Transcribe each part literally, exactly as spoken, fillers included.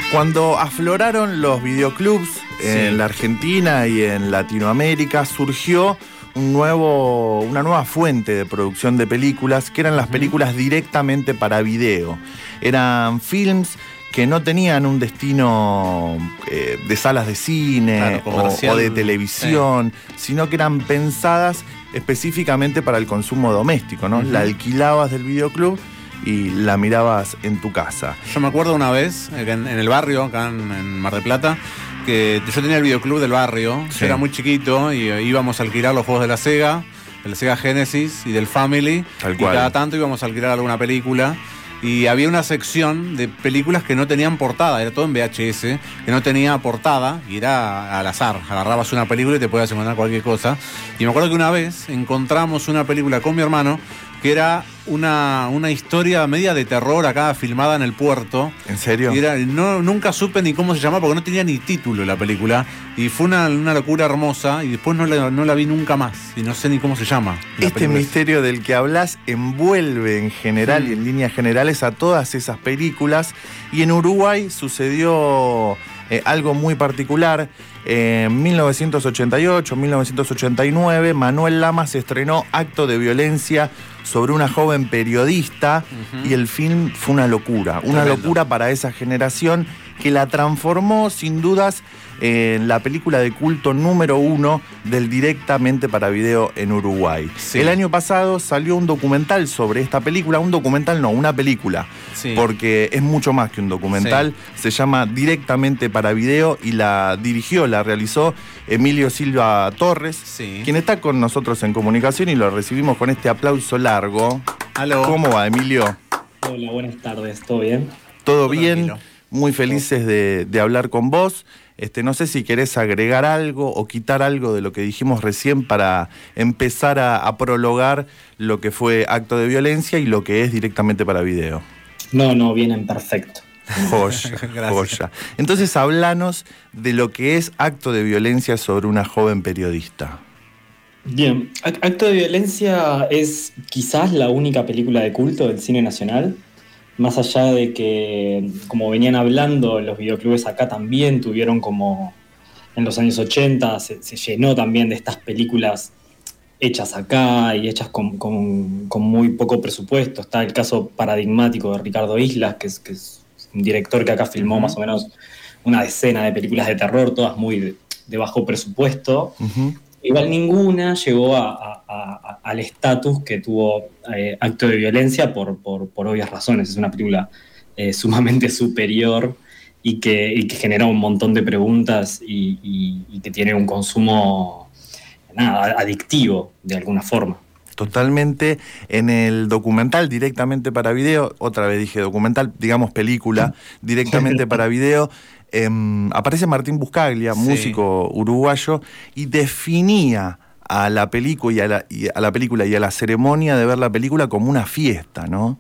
Cuando afloraron los videoclubs sí. en la Argentina y en Latinoamérica, surgió un nuevo, una nueva fuente de producción de películas, que eran las películas directamente para video. Eran films que no tenían un destino eh, de salas de cine claro, o, o de televisión, sí. sino que eran pensadas específicamente para el consumo doméstico, ¿no? Uh-huh. La alquilabas del videoclub y la mirabas en tu casa. Yo me acuerdo una vez, en, en el barrio, acá en, en Mar del Plata, que yo tenía el videoclub del barrio, sí. yo era muy chiquito y íbamos a alquilar los juegos de la Sega, del Sega Genesis y del Family, Tal cual. y cada tanto íbamos a alquilar alguna película. Y había una sección de películas que no tenían portada, era todo en V H S, que no tenía portada y era al azar. Agarrabas una película y te podías encontrar cualquier cosa. Y me acuerdo que una vez encontramos una película con mi hermano que era una, una historia media de terror acá filmada en el puerto. ¿En serio? Y era, no, nunca supe ni cómo se llamaba porque no tenía ni título la película. Y fue una, una locura hermosa y después no la, no la vi nunca más. Y no sé ni cómo se llama. Este película. misterio del que hablas envuelve en general sí. y en líneas generales a todas esas películas. Y en Uruguay sucedió eh, algo muy particular. En eh, mil novecientos ochenta y ocho, mil novecientos ochenta y nueve, Manuel Lamas estrenó Acto de Violencia sobre una joven periodista uh-huh. y el film fue una locura, una Tremendo. locura para esa generación que la transformó sin dudas en la película de culto número uno del directamente para video en Uruguay. Sí. El año pasado salió un documental sobre esta película, un documental no, una película, sí. porque es mucho más que un documental, sí. se llama Directamente para Video y la dirigió, la realizó Emilio Silva Torres, sí. quien está con nosotros en comunicación y lo recibimos con este aplauso largo. Aló. ¿Cómo va, Emilio? Hola, buenas tardes, ¿todo bien? Todo bien, muy felices de, de hablar con vos. Este, no sé si querés agregar algo o quitar algo de lo que dijimos recién para empezar a, a prologar lo que fue Acto de Violencia y lo que es Directamente para Video. No, no, vienen perfecto. Joya, joya. Entonces, hablanos de lo que es Acto de Violencia sobre una joven periodista. Bien, Acto de Violencia es quizás la única película de culto del cine nacional. Más allá de que, como venían hablando, los videoclubes acá también tuvieron como, en los años ochenta, se, se llenó también de estas películas hechas acá y hechas con, con, con muy poco presupuesto. Está el caso paradigmático de Ricardo Islas, que es, que es un director que acá filmó uh-huh. más o menos una decena de películas de terror, todas muy de, de bajo presupuesto. Uh-huh. Igual ninguna llegó a, a, a, al estatus que tuvo eh, Acto de Violencia por, por, por obvias razones. Es una película eh, sumamente superior y que, y que genera un montón de preguntas y, y, y que tiene un consumo nada, adictivo de alguna forma. Totalmente. En el documental Directamente para Video, otra vez dije documental, digamos película, Directamente para Video, Eh, aparece Martín Buscaglia, sí. músico uruguayo, y definía a la película y a la, y a la película y a la ceremonia de ver la película como una fiesta, ¿no?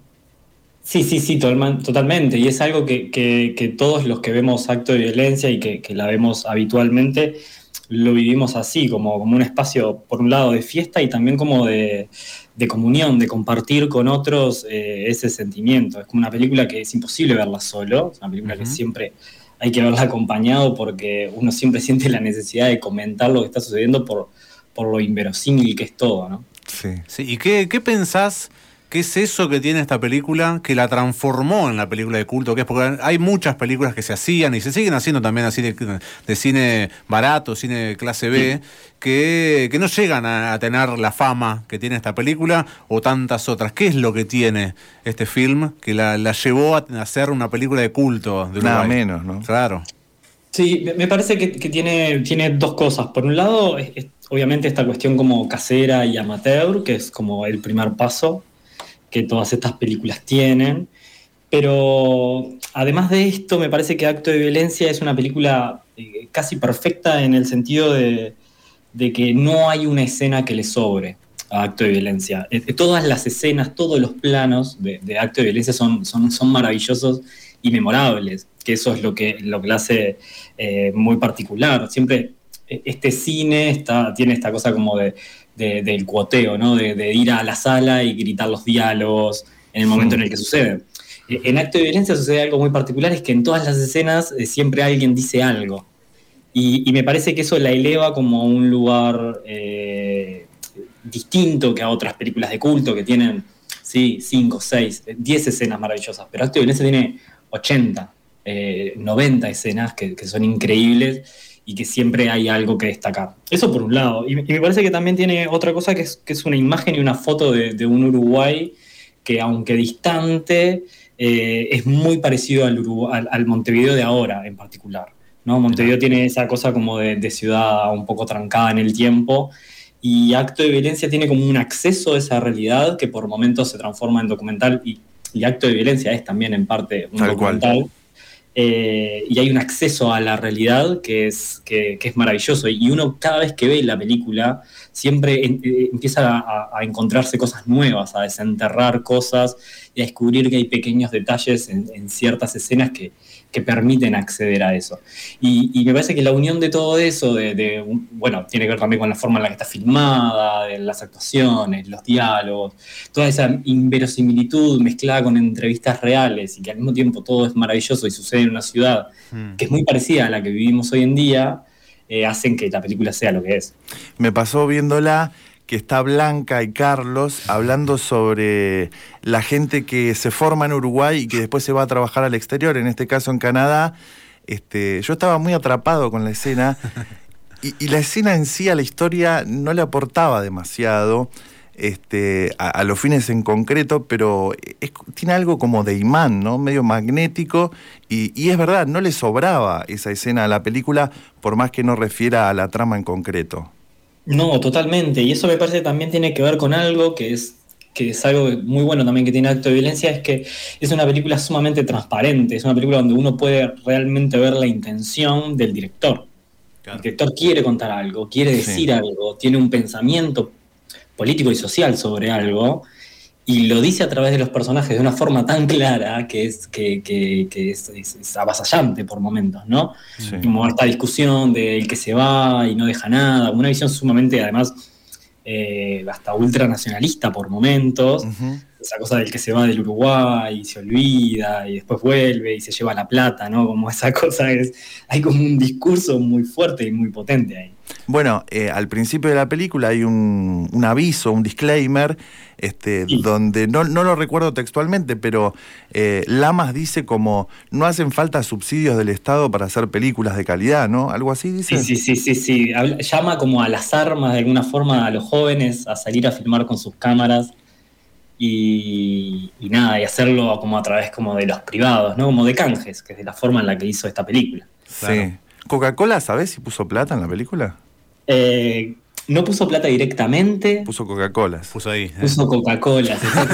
Sí, sí, sí, totalmente. Y es algo que, que, que todos los que vemos Acto de Violencia y que, que la vemos habitualmente, lo vivimos así, como, como un espacio, por un lado, de fiesta y también como de, de comunión, de compartir con otros eh, ese sentimiento. Es como una película que es imposible verla solo, es una película uh-huh. que siempre hay que verla acompañado porque uno siempre siente la necesidad de comentar lo que está sucediendo por, por lo inverosímil que es todo, ¿no? Sí. sí. ¿Y qué, qué pensás? ¿Qué es eso que tiene esta película que la transformó en la película de culto? Que es porque hay muchas películas que se hacían y se siguen haciendo también así de, de cine barato, cine de clase B, que, que no llegan a, a tener la fama que tiene esta película o tantas otras. ¿Qué es lo que tiene este film que la, la llevó a hacer una película de culto de Uruguay? Nada menos, ¿no? Claro. Sí, me parece que, que tiene, tiene dos cosas. Por un lado, es, es, obviamente esta cuestión como casera y amateur, que es como el primer paso que todas estas películas tienen, pero además de esto me parece que Acto de Violencia es una película eh, casi perfecta en el sentido de, de que no hay una escena que le sobre a Acto de Violencia. Eh, todas las escenas, todos los planos de, de Acto de Violencia son, son, son maravillosos y memorables, que eso es lo que, lo que la hace eh, muy particular. Siempre este cine está, tiene esta cosa como de De, del cuoteo, ¿no? De, de ir a la sala y gritar los diálogos en el momento sí. en el que sucede. En Acto de Violencia sucede algo muy particular, es que en todas las escenas eh, siempre alguien dice algo. Y, y me parece que eso la eleva como a un lugar eh, distinto que a otras películas de culto que tienen, sí, cinco, seis, diez escenas maravillosas. Pero Acto de Violencia tiene ochenta, eh, noventa escenas que, que son increíbles y que siempre hay algo que destacar. Eso por un lado. Y, y me parece que también tiene otra cosa que es, que es una imagen y una foto de, de un Uruguay que, aunque distante, eh, es muy parecido al, Uruguay, al, al Montevideo de ahora en particular, ¿no? Montevideo tiene esa cosa como de, de ciudad un poco trancada en el tiempo, y Acto de Violencia tiene como un acceso a esa realidad que por momentos se transforma en documental, y, y Acto de Violencia es también en parte un Tal documental. cual. Eh, y hay un acceso a la realidad que es, que, que es maravilloso, y uno cada vez que ve la película siempre en, eh, empieza a, a encontrarse cosas nuevas, a desenterrar cosas y a descubrir que hay pequeños detalles en, en ciertas escenas que, que permiten acceder a eso. Y, y me parece que la unión de todo eso, de, de, bueno, tiene que ver también con la forma en la que está filmada, de las actuaciones, los diálogos, toda esa inverosimilitud mezclada con entrevistas reales, y que al mismo tiempo todo es maravilloso y sucede en una ciudad mm. que es muy parecida a la que vivimos hoy en día, eh, hacen que la película sea lo que es. Me pasó viéndola que está Blanca y Carlos hablando sobre la gente que se forma en Uruguay y que después se va a trabajar al exterior, en este caso en Canadá. Este, yo estaba muy atrapado con la escena y, y la escena en sí a la historia no le aportaba demasiado este, a, a los fines en concreto, pero es, tiene algo como de imán, ¿no? Medio magnético, y, y es verdad, no le sobraba esa escena a la película, por más que no refiera a la trama en concreto. No, totalmente, y eso me parece también tiene que ver con algo que es, que es algo muy bueno también que tiene Acto de Violencia, es que es una película sumamente transparente, es una película donde uno puede realmente ver la intención del director. Claro. El director quiere contar algo, quiere decir sí. algo, tiene un pensamiento político y social sobre algo, y lo dice a través de los personajes de una forma tan clara que es, que, que, que es, es, es avasallante por momentos, ¿no? Sí. Como esta discusión del que se va y no deja nada, una visión sumamente, además, eh, hasta ultranacionalista por momentos, uh-huh. esa cosa del que se va del Uruguay y se olvida y después vuelve y se lleva la plata, ¿no? Como esa cosa es, hay como un discurso muy fuerte y muy potente ahí. Bueno, eh, al principio de la película hay un, un aviso, un disclaimer, este, sí. donde no, no lo recuerdo textualmente, pero eh, Lamas dice como no hacen falta subsidios del Estado para hacer películas de calidad, ¿no? Algo así dice. Sí, sí, sí, sí, sí. Habla, llama como a las armas de alguna forma a los jóvenes a salir a filmar con sus cámaras y, y nada, y hacerlo como a través como de los privados, ¿no? Como de canjes, que es de la forma en la que hizo esta película. Claro. Sí. ¿Coca-Cola, sabés si puso plata en la película? Eh, no puso plata directamente. Puso Coca-Cola. Puso ahí. ¿eh? Puso Coca-Cola.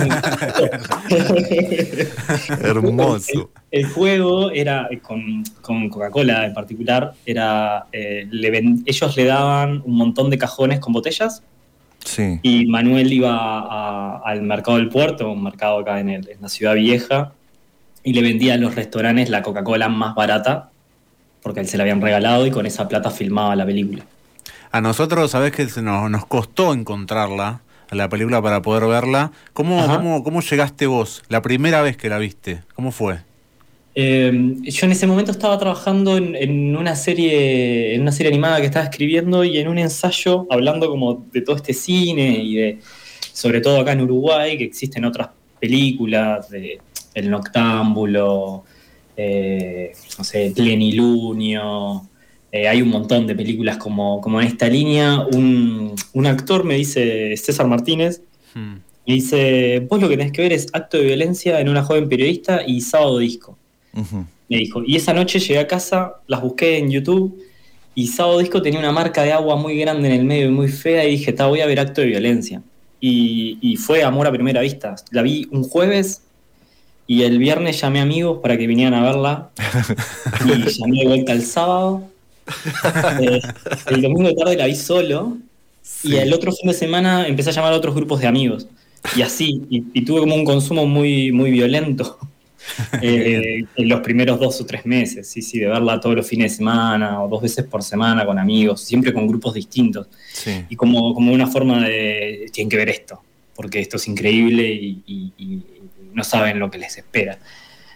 Hermoso. El, el juego era, con, con Coca-Cola en particular, era eh, le ven, ellos le daban un montón de cajones con botellas. Sí. Y Manuel iba a, a, al mercado del Puerto, un mercado acá en, el, en la Ciudad Vieja, y le vendía a los restaurantes la Coca-Cola más barata, porque él se la habían regalado y con esa plata filmaba la película. A nosotros, sabés que nos, nos costó encontrarla, a la película, para poder verla. ¿Cómo, cómo, ¿Cómo llegaste vos la primera vez que la viste? ¿Cómo fue? Eh, yo en ese momento estaba trabajando en, en una serie en una serie animada que estaba escribiendo y en un ensayo hablando como de todo este cine y de, sobre todo acá en Uruguay, que existen otras películas de El Noctámbulo, Eh, no sé, Plenilunio, eh, hay un montón de películas como, como en esta línea. Un, un actor me dice, César Martínez, hmm. me dice, vos lo que tenés que ver es Acto de Violencia en una joven periodista y Sábado Disco. Uh-huh. Me dijo, y esa noche llegué a casa, las busqué en YouTube, y Sábado Disco tenía una marca de agua muy grande en el medio y muy fea, y dije, ta, voy a ver Acto de Violencia. Y, y fue amor a primera vista. La vi un jueves, y el viernes llamé a amigos para que vinieran a verla. Y llamé de vuelta el sábado. Eh, el domingo de tarde la vi solo. Sí. Y el otro fin de semana empecé a llamar a otros grupos de amigos. Y así. Y, y tuve como un consumo muy, muy violento. eh, en los primeros dos o tres meses. Sí, sí, de verla todos los fines de semana o dos veces por semana con amigos. Siempre con grupos distintos. Sí. Y como, como una forma de... Tienen que ver esto. Porque esto es increíble y... y, y no saben lo que les espera.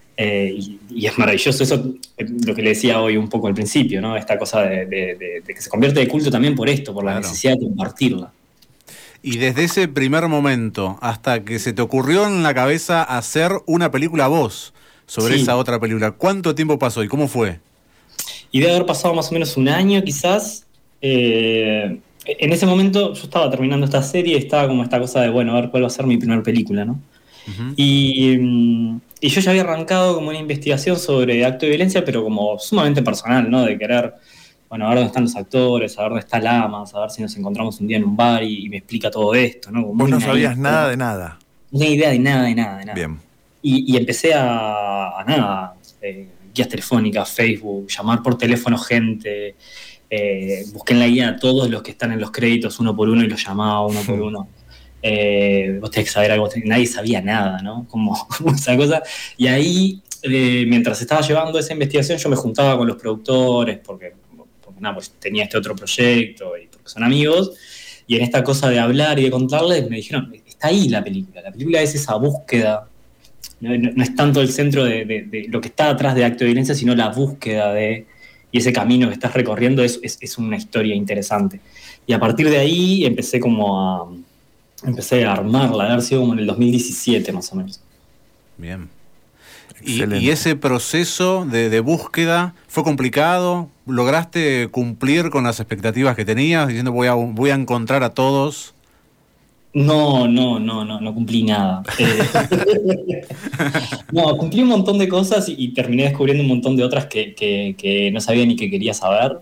Eh, y, y es maravilloso eso, lo que le decía hoy un poco al principio, ¿no? Esta cosa de, de, de, de que se convierte de culto también por esto, por la Claro. necesidad de compartirla. Y desde ese primer momento hasta que se te ocurrió en la cabeza hacer una película vos sobre Sí. esa otra película, ¿cuánto tiempo pasó y cómo fue? Y debe haber pasado más o menos un año quizás. Eh, en ese momento yo estaba terminando esta serie y estaba como esta cosa de, bueno, a ver cuál va a ser mi primera película, ¿no? Uh-huh. Y, y yo ya había arrancado como una investigación sobre acto de violencia, pero como sumamente personal, ¿no? De querer, bueno, a ver dónde están los actores, a ver dónde está Lama, a ver si nos encontramos un día en un bar y, y me explica todo esto, ¿no? Como Vos muy no naif, sabías ¿no? nada de nada. No tenía idea de nada, de nada, de nada. Bien. Y, y empecé a, a nada, eh, guías telefónicas, Facebook, llamar por teléfono gente, eh, busqué en la guía a todos los que están en los créditos uno por uno y los llamaba uno por uno. Eh, vos tenés que saber algo, nadie sabía nada, ¿no? Como, como esa cosa. Y ahí, eh, mientras estaba llevando esa investigación, yo me juntaba con los productores, porque, porque nada, pues tenía este otro proyecto y porque son amigos. Y en esta cosa de hablar y de contarles, me dijeron, está ahí la película. La película es esa búsqueda. No, no, no es tanto el centro de, de, de lo que está atrás de acto de violencia, sino la búsqueda de... Y ese camino que estás recorriendo es, es, es una historia interesante. Y a partir de ahí empecé como a... Empecé a armarla, a haber sido como en el dos mil diecisiete más o menos. Bien. Y, y ese proceso de, de búsqueda fue complicado. ¿Lograste cumplir con las expectativas que tenías, diciendo voy a, voy a encontrar a todos? No, no, no, no, no cumplí nada. Eh, no, cumplí un montón de cosas y, y terminé descubriendo un montón de otras que, que, que no sabía ni que quería saber.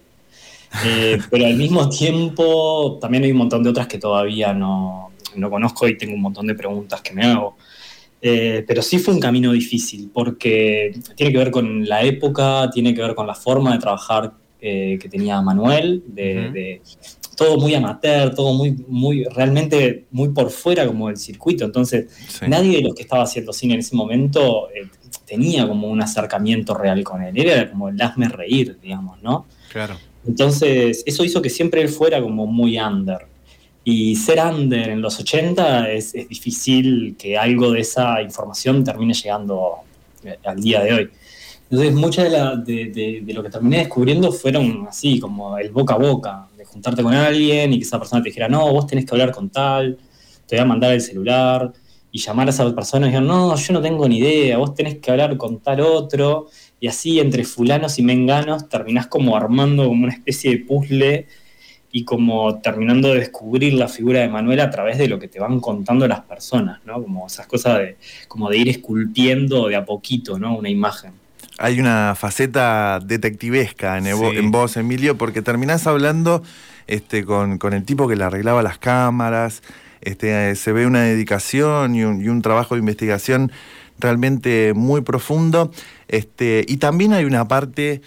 Eh, pero al mismo tiempo también hay un montón de otras que todavía no, no conozco y tengo un montón de preguntas que me hago. Eh, pero sí fue un camino difícil porque tiene que ver con la época, tiene que ver con la forma de trabajar eh, que tenía Manuel, de, uh-huh. de todo muy amateur, todo muy, muy, realmente muy por fuera como del circuito. Entonces, sí. Nadie de los que estaba haciendo cine en ese momento eh, tenía como un acercamiento real con él. Era como el hazme reír, digamos, ¿no? Claro. Entonces, eso hizo que siempre él fuera como muy under. Y ser under en los ochenta es, es difícil que algo de esa información termine llegando al día de hoy. Entonces, mucha de, la, de, de, de lo que terminé descubriendo fueron así, como el boca a boca, de juntarte con alguien y que esa persona te dijera, no, vos tenés que hablar con tal, te voy a mandar el celular, y llamar a esa persona y decir, no, yo no tengo ni idea, vos tenés que hablar con tal otro, y así entre fulanos y menganos terminás como armando como una especie de puzzle y como terminando de descubrir la figura de Manuel a través de lo que te van contando las personas, ¿no? Como esas cosas de, como de ir esculpiendo de a poquito, ¿no? Una imagen. Hay una faceta detectivesca en, sí. en vos, Emilio, porque terminás hablando este, con, con el tipo que le arreglaba las cámaras, este, se ve una dedicación y un, y un trabajo de investigación realmente muy profundo, este, y también hay una parte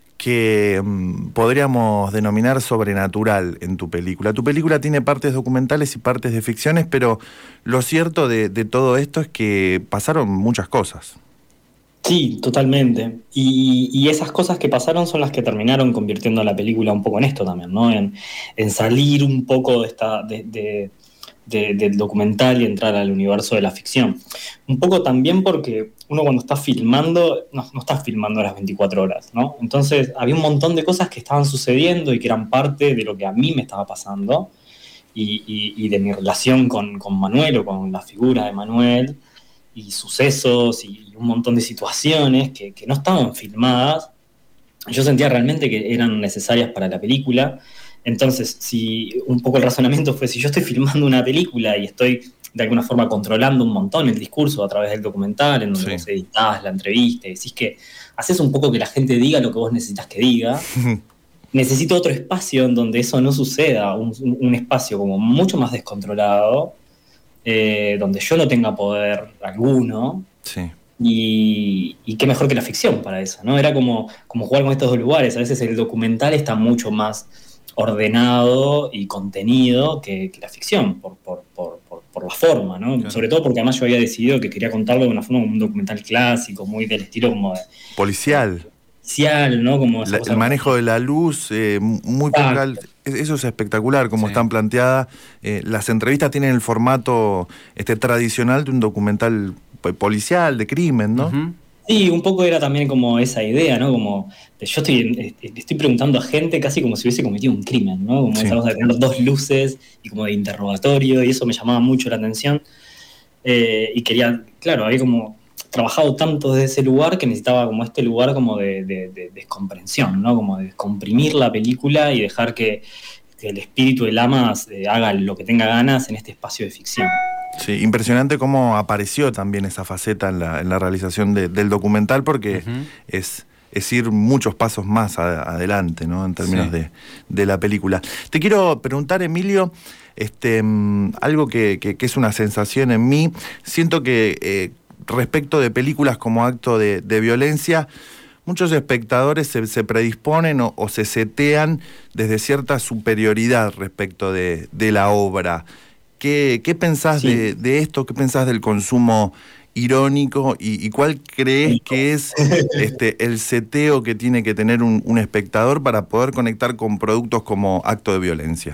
que mmm, podríamos denominar sobrenatural en tu película. Tu película tiene partes documentales y partes de ficciones, pero lo cierto de, de todo esto es que pasaron muchas cosas. Sí, totalmente. Y, y esas cosas que pasaron son las que terminaron convirtiendo la película un poco en esto también, ¿no? En, en salir un poco de esta... De, de, De, del documental y entrar al universo de la ficción. Un poco también porque uno cuando está filmando, no, no está filmando a las veinticuatro horas, ¿no? Entonces había un montón de cosas que estaban sucediendo y que eran parte de lo que a mí me estaba pasando y, y, y de mi relación con, con Manuel o con la figura de Manuel y sucesos y un montón de situaciones que, que no estaban filmadas. Yo sentía realmente que eran necesarias para la película. Entonces, si un poco el razonamiento fue, si yo estoy filmando una película y estoy de alguna forma controlando un montón el discurso a través del documental, en donde sí. vos editás la entrevista y decís que haces un poco que la gente diga lo que vos necesitas que diga, necesito otro espacio en donde eso no suceda, un, un espacio como mucho más descontrolado, eh, donde yo no tenga poder alguno. Sí. Y, y qué mejor que la ficción para eso, ¿no? Era como, como jugar con estos dos lugares. A veces el documental está mucho más ordenado y contenido que, que la ficción, por, por, por, por, por la forma, ¿no? Claro. Sobre todo porque además yo había decidido que quería contarlo de una forma como un documental clásico, muy del estilo como de... Policial. Policial, ¿no? Como la, el manejo de la luz, eh, muy focal. Eso es espectacular, como sí. están planteadas. Eh, las entrevistas tienen el formato este, tradicional de un documental policial, de crimen, ¿no? Uh-huh. Sí, un poco era también como esa idea, ¿no? Como de, yo estoy, estoy preguntando a gente casi como si hubiese cometido un crimen, ¿no? Como Sí. esa cosa de tener dos luces y como de interrogatorio, y eso me llamaba mucho la atención. Eh, y quería, claro, había como trabajado tanto desde ese lugar que necesitaba como este lugar como de, de, de descomprensión, ¿no? Como de descomprimir la película y dejar que, que el espíritu de Lamas eh, haga lo que tenga ganas en este espacio de ficción. Sí, impresionante cómo apareció también esa faceta en la, en la realización de, del documental, porque uh-huh. es, es ir muchos pasos más a, adelante, ¿no? En términos sí. de, de la película. Te quiero preguntar, Emilio, este, algo que, que, que es una sensación en mí. Siento que eh, respecto de películas como acto de, de violencia, muchos espectadores se, se predisponen o, o se setean desde cierta superioridad respecto de, de la obra. ¿Qué, qué pensás sí. de, de esto? ¿Qué pensás del consumo irónico? ¿Y, y cuál crees sí. que es este, el seteo que tiene que tener un, un espectador para poder conectar con productos como acto de violencia?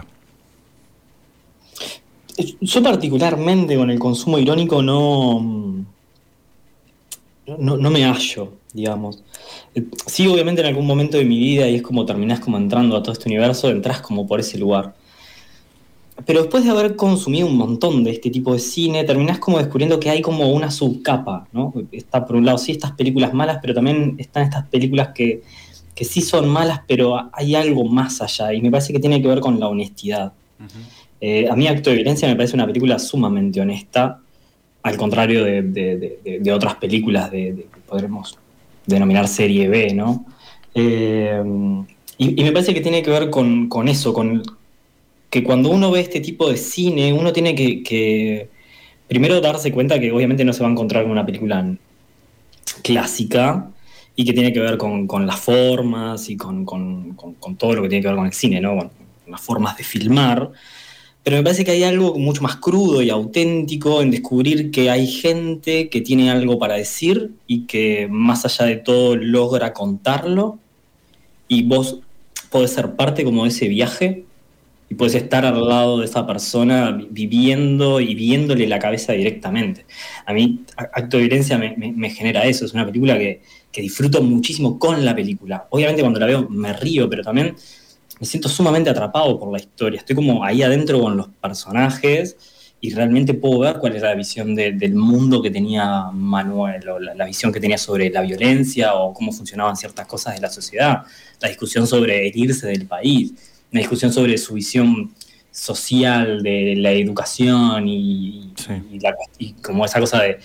Yo particularmente con el consumo irónico no, no, no me hallo, digamos. Sí, obviamente en algún momento de mi vida, y es como terminás como entrando a todo este universo, entrás como por ese lugar. Pero después de haber consumido un montón de este tipo de cine, terminás como descubriendo que hay como una subcapa, ¿no? Está por un lado sí estas películas malas, pero también están estas películas que, que sí son malas, pero hay algo más allá, y me parece que tiene que ver con la honestidad. Uh-huh. Eh, a mí Acto de Violencia me parece una película sumamente honesta, al contrario de, de, de, de otras películas de, de que podremos denominar serie B, ¿no? Eh, y, y me parece que tiene que ver con, con eso, con que cuando uno ve este tipo de cine, uno tiene que, que primero darse cuenta que obviamente no se va a encontrar con una película clásica y que tiene que ver con, con las formas y con, con, con, con todo lo que tiene que ver con el cine, ¿no? Con las formas de filmar. Pero me parece que hay algo mucho más crudo y auténtico en descubrir que hay gente que tiene algo para decir y que más allá de todo logra contarlo, y vos podés ser parte como de ese viaje y podés estar al lado de esa persona viviendo y viéndole la cabeza directamente. A mí Acto de Violencia me, me, me genera eso. Es una película que, que disfruto muchísimo con la película. Obviamente cuando la veo me río, pero también me siento sumamente atrapado por la historia. Estoy como ahí adentro con los personajes y realmente puedo ver cuál es la visión de, del mundo que tenía Manuel, o la, la visión que tenía sobre la violencia o cómo funcionaban ciertas cosas de la sociedad, la discusión sobre el irse del país, una discusión sobre su visión social de la educación y, sí. y, la, y como esa cosa de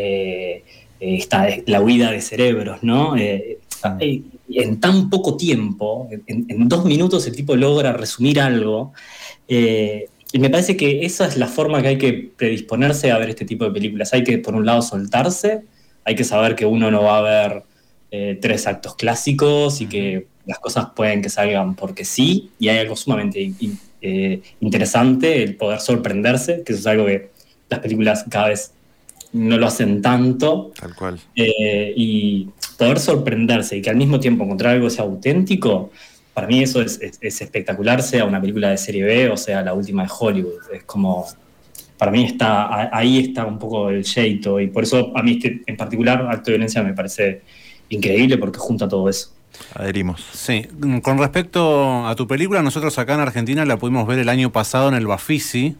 eh, esta, la huida de cerebros, ¿no? Eh, sí. En tan poco tiempo, en, en dos minutos el tipo logra resumir algo, eh, y me parece que esa es la forma que hay que predisponerse a ver este tipo de películas. Hay que, por un lado, soltarse, hay que saber que uno no va a ver eh, tres actos clásicos y que las cosas pueden que salgan porque sí, y hay algo sumamente eh, interesante, el poder sorprenderse, que eso es algo que las películas cada vez no lo hacen tanto. Tal cual. Eh, y poder sorprenderse y que al mismo tiempo encontrar algo sea auténtico, para mí eso es, es, es espectacular, sea una película de serie B o sea la última de Hollywood. Es como, para mí está, ahí está un poco el jeito, y por eso a mí este, en particular Acto de Violencia me parece increíble porque junta todo eso. Adherimos. Sí, con respecto a tu película, nosotros acá en Argentina la pudimos ver el año pasado en el Bafisi.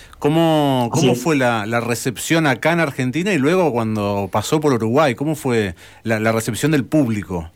¿Cómo, cómo fue la, la recepción acá en Argentina y luego cuando pasó por Uruguay? ¿Cómo fue la, la recepción del público?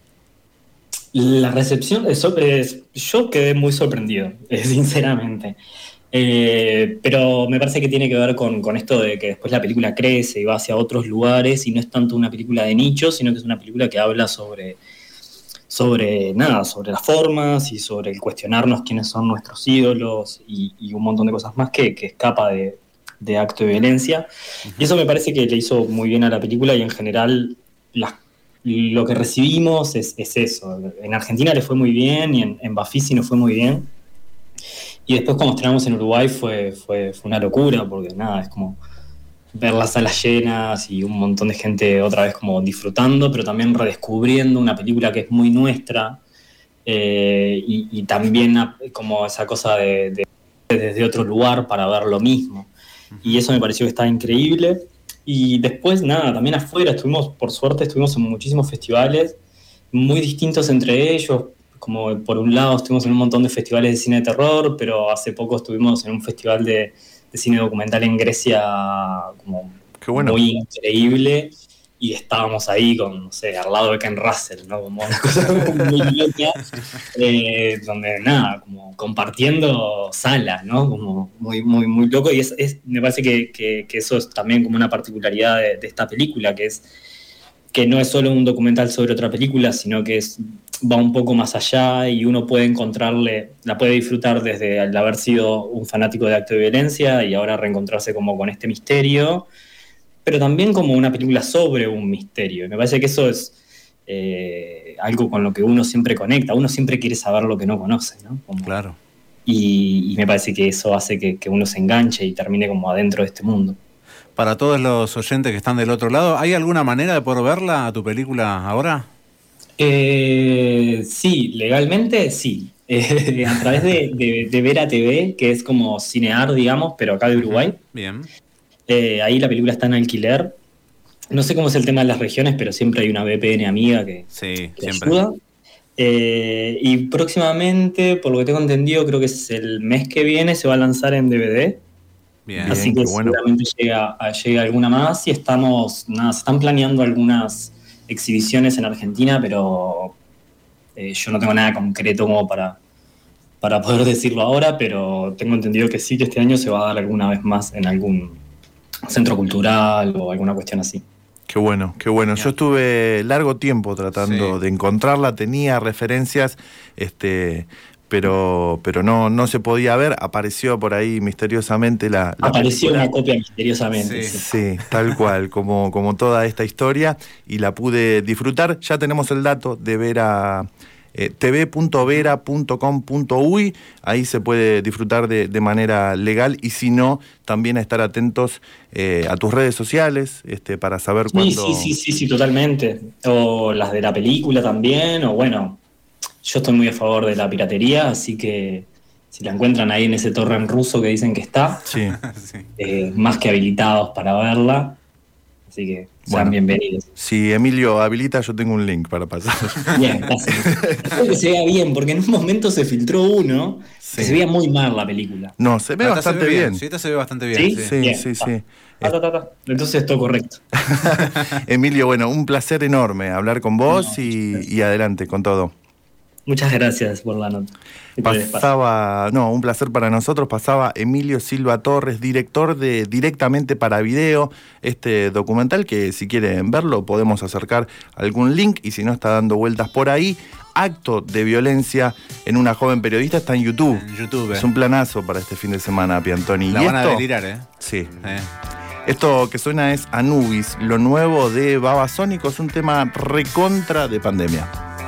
La recepción, es, es, yo quedé muy sorprendido, sinceramente. Eh, pero me parece que tiene que ver con, con esto de que después la película crece y va hacia otros lugares y no es tanto una película de nicho, sino que es una película que habla sobre... sobre nada, sobre las formas y sobre el cuestionarnos quiénes son nuestros ídolos y, y un montón de cosas más que, que escapa de, de Acto de Violencia. Uh-huh. Y eso me parece que le hizo muy bien a la película, y en general las, lo que recibimos es, es eso. En Argentina le fue muy bien y en, en Bafisi nos fue muy bien. Y después cuando estrenamos en Uruguay fue, fue, fue una locura, porque nada, es como ver las salas llenas y un montón de gente otra vez como disfrutando, pero también redescubriendo una película que es muy nuestra, eh, y, y también como esa cosa de, de desde otro lugar para ver lo mismo. Y eso me pareció que estaba increíble. Y después, nada, también afuera, estuvimos, por suerte, estuvimos en muchísimos festivales, muy distintos entre ellos, como por un lado estuvimos en un montón de festivales de cine de terror, pero hace poco estuvimos en un festival de, de cine documental en Grecia, como Qué bueno. muy increíble, y estábamos ahí con, no sé, al lado de Ken Russell, ¿no? Como una cosa muy loca, eh, donde nada, como compartiendo salas, ¿no? Como muy, muy, muy loco, y es, es, me parece que, que, que eso es también como una particularidad de, de esta película, que es que no es solo un documental sobre otra película, sino que es, va un poco más allá y uno puede encontrarle, la puede disfrutar desde el haber sido un fanático de acto de violencia y ahora reencontrarse como con este misterio, pero también como una película sobre un misterio. Me parece que eso es eh, algo con lo que uno siempre conecta, uno siempre quiere saber lo que no conoce, ¿no? Como, claro. Y, y me parece que eso hace que, que uno se enganche y termine como adentro de este mundo. Para todos los oyentes que están del otro lado, ¿hay alguna manera de poder verla, a tu película, ahora? Eh, sí, legalmente sí. Eh, a través de, de, de Vera T V, que es como Cinear, digamos, pero acá de Uruguay. Bien. Eh, ahí la película está en alquiler. No sé cómo es el tema de las regiones, pero siempre hay una V P N amiga que, sí, que siempre. ayuda. Eh, y próximamente, por lo que tengo entendido, creo que es el mes que viene, se va a lanzar en D V D. Bien, Así que bueno. seguramente llega, llega alguna más y estamos, nada, se están planeando algunas exhibiciones en Argentina, pero eh, yo no tengo nada concreto como para, para poder decirlo ahora, pero tengo entendido que sí, que este año se va a dar alguna vez más en algún centro cultural o alguna cuestión así. Qué bueno, qué bueno. Yo estuve largo tiempo tratando sí. de encontrarla, tenía referencias, este, pero, pero no, no se podía ver. Apareció por ahí misteriosamente la, la Apareció película. una copia misteriosamente. Sí, sí. Sí, tal cual, como, como toda esta historia, y la pude disfrutar. Ya tenemos el dato de Vera, eh, t v punto vera punto com punto u y, ahí se puede disfrutar de, de manera legal, y si no, también a estar atentos eh, a tus redes sociales, este, para saber Sí, cuándo... sí, sí, sí, sí, totalmente. O las de la película también, o bueno, yo estoy muy a favor de la piratería, así que si la encuentran ahí en ese torrent ruso que dicen que está, Sí. sí. eh, más que habilitados para verla, así que sean Bueno. bienvenidos. Si Emilio habilita, yo tengo un link para pasar. Bien, gracias. Espero que se vea bien, porque en un momento se filtró uno Sí. que se veía muy mal la película. No, se ve Esta bastante se ve bien. Sí, esta se ve bastante bien. ¿Sí? Sí. Sí, Bien, sí, ta. sí. Ta, ta, ta, ta. Entonces todo correcto. Emilio, bueno, un placer enorme hablar con vos No, y, gracias. y adelante con todo. Muchas gracias por la nota. Y por el espacio. Pasaba, no, un placer para nosotros, pasaba Emilio Silva Torres, director de Directamente para Video, este documental que si quieren verlo podemos acercar algún link, y si no está dando vueltas por ahí. Acto de violencia en una joven periodista, está en YouTube. En YouTube. Es un planazo para este fin de semana, Piantoni. La ¿Y van a esto? delirar, ¿eh? Sí. Eh. Esto que suena es Anubis, lo nuevo de Babasónicos, un tema recontra de pandemia.